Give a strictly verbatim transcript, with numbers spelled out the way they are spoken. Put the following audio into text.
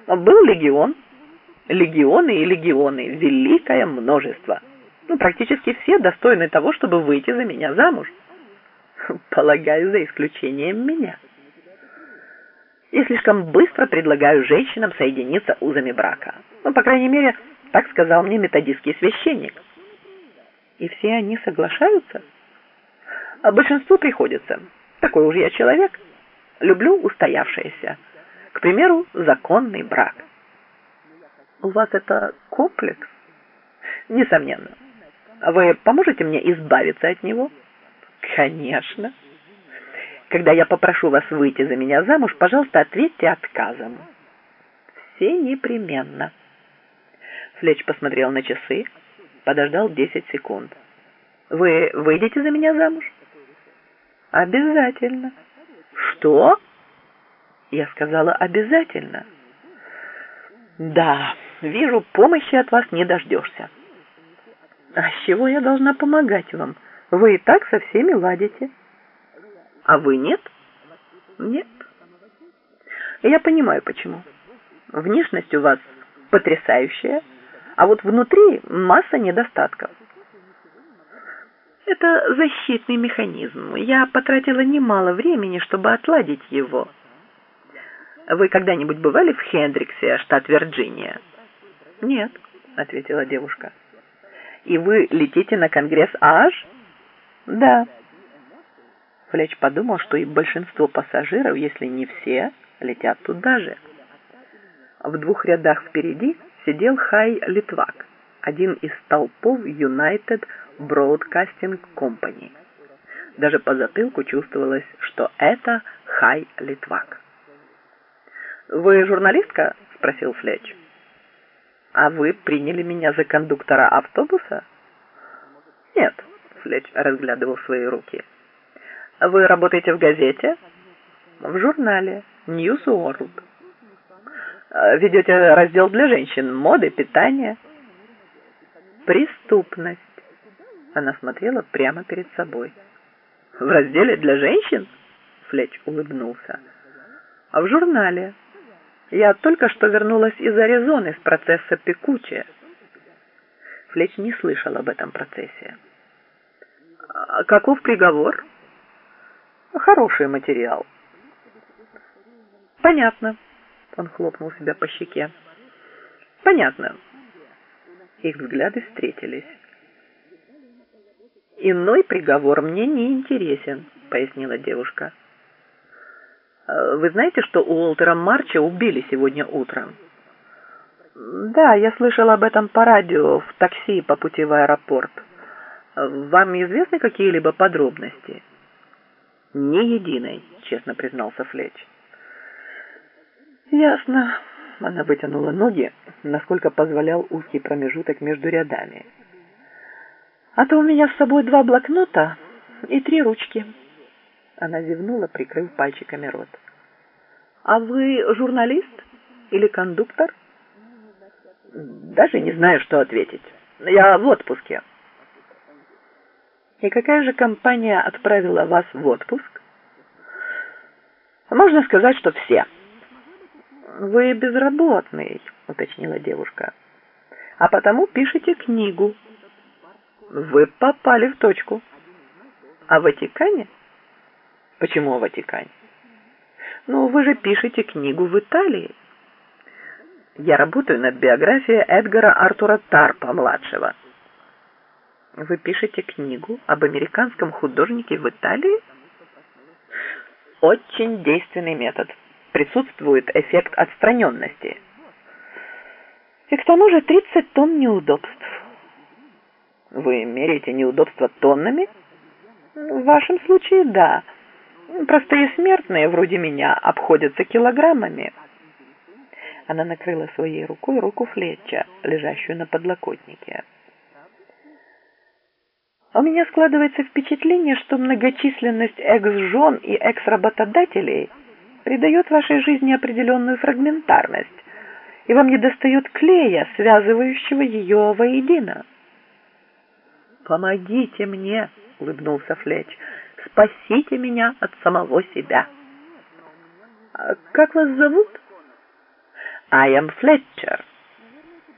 Был легион, легионы и легионы, великое множество. Ну, практически все достойны того, чтобы выйти за меня замуж. Полагаю, за исключением меня. Я слишком быстро предлагаю женщинам соединиться узами брака. Ну, по крайней мере, так сказал мне методистский священник. И все они соглашаются? А большинству приходится. Такой уж я человек. Люблю устоявшееся. К примеру, законный брак. У вас это комплекс? Несомненно. Вы поможете мне избавиться от него? Конечно. Когда я попрошу вас выйти за меня замуж, пожалуйста, ответьте отказом. Все непременно. Флетч посмотрел на часы, подождал десять секунд. Вы выйдете за меня замуж? Обязательно. Что? Я сказала обязательно. Да, вижу, помощи от вас не дождешься. А с чего я должна помогать вам? Вы и так со всеми ладите. А вы нет? Нет. Я понимаю, почему. Внешность у вас потрясающая, а вот внутри масса недостатков. Это защитный механизм. Я потратила немало времени, чтобы отладить его. Вы когда-нибудь бывали в Хендриксе, штат Вирджиния? Нет, ответила девушка. И вы летите на конгресс ААЖ? Да. Флетч подумал, что и большинство пассажиров, если не все, летят туда же. В двух рядах впереди сидел Хай Литвак, один из столпов United Broadcasting Company. Даже по затылку чувствовалось, что это Хай Литвак. «Вы журналистка?» – спросил Флетч. «А вы приняли меня за кондуктора автобуса?» «Нет», – Флетч разглядывал свои руки. «Вы работаете в газете?» «В журнале News World». «Ведете раздел для женщин, моды, питания?» «Преступность». Она смотрела прямо перед собой. «В разделе для женщин?» Флетч улыбнулся. «А в журнале. Я только что вернулась из Аризоны с процесса Пекуче». Флетч не слышал об этом процессе. «А каков приговор?» «Хороший материал». «Понятно». Он хлопнул себя по щеке. «Понятно». Их взгляды встретились. «Иной приговор мне не интересен», — пояснила девушка. «Вы знаете, что Уолтера Марча убили сегодня утром?» «Да, я слышала об этом по радио в такси по пути в аэропорт. Вам известны какие-либо подробности?» «Ни единой», — честно признался Флетч. «Ясно». Она вытянула ноги, насколько позволял узкий промежуток между рядами. «А то у меня с собой два блокнота и три ручки». Она зевнула, прикрыв пальчиками рот. «А вы журналист или кондуктор?» «Даже не знаю, что ответить. Я в отпуске». «И какая же компания отправила вас в отпуск?» «Можно сказать, что все». «Вы безработный», — уточнила девушка. «А потому пишете книгу». «Вы попали в точку». «О Ватикане?» «Почему о Ватикане?» «Ну, вы же пишете книгу в Италии». «Я работаю над биографией Эдгара Артура Тарпа-младшего». «Вы пишете книгу об американском художнике в Италии?» «Очень действенный метод. Присутствует эффект отстраненности. И к тому же тридцать тонн неудобств». «Вы меряете неудобства тоннами?» «В вашем случае, да. Простые смертные, вроде меня, обходятся килограммами». Она накрыла своей рукой руку Флетча, лежащую на подлокотнике. «У меня складывается впечатление, что многочисленность экс-жен и экс-работодателей придает вашей жизни определенную фрагментарность, и вам недостает клея, связывающего ее воедино». «Помогите мне», — улыбнулся Флетч, — «спасите меня от самого себя». «Как вас зовут?» I am Fletcher.